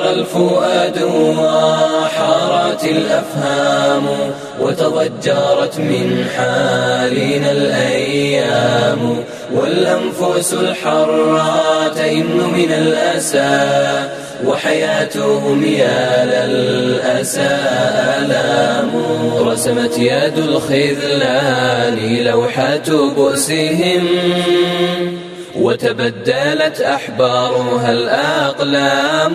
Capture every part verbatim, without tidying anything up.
حار الفؤاد وحارت الأفهام وتضجرت من حالنا الأيام، والأنفس الحرة تئن من الأسى وحياتهم يا للأسى آلام. رسمت يد الخذلان لوحات بؤسهم وتبدلت أحبارها الأقلام،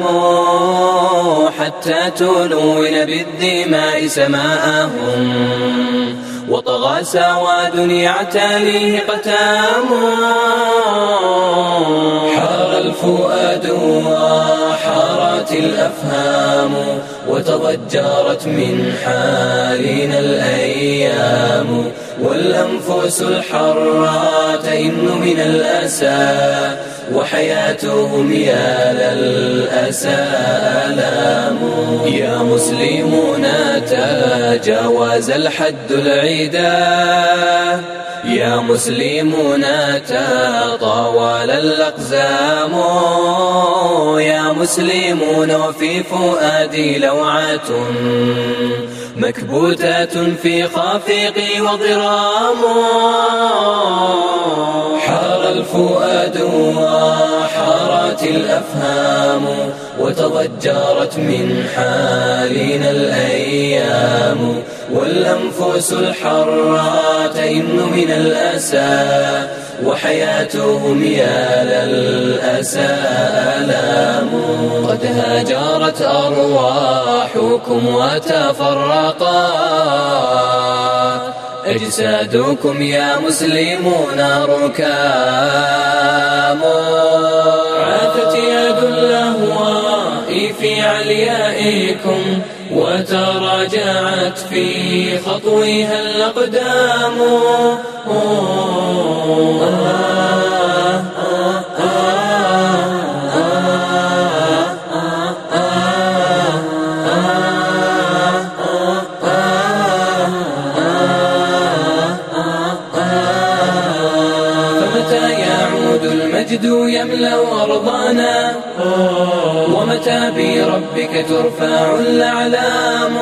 حتى تلون بالدماء سماءهم وطغى سواد يعتليه قتام. حار الفؤاد وحارت الأفهام وتضجرت من حالنا الأيام، والأنفس الحرة تئن من الأسى وحياتهم يا للأسى آلام. يا مسلمون تجاوز الحد العدا، يا مسلمون تطاول الأقزام، يا مسلمون وفي فؤادي لوعة مكبوتة في خافقي وضرام. حار الفؤاد وحارت الأفهام وتضجرت من حالنا الأيام، والأنفس الحرة تئن من الأسى وحياتهم يا للأسى آلام. قد هاجرت أرواحكم وتفرقت أجسادكم يا مسلمون ركام، عاثت يد اللهواء في عليائكم وتراجعت في خطوها الأقدام. فمتى يعود المجد يملأ أرضنا، ومتى بربك ترفع الأعلام.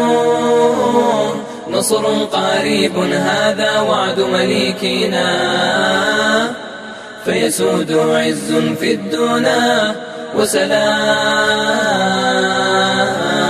نصر قريب هذا وعد مليكنا، فيسود عز في الدنا وسلام.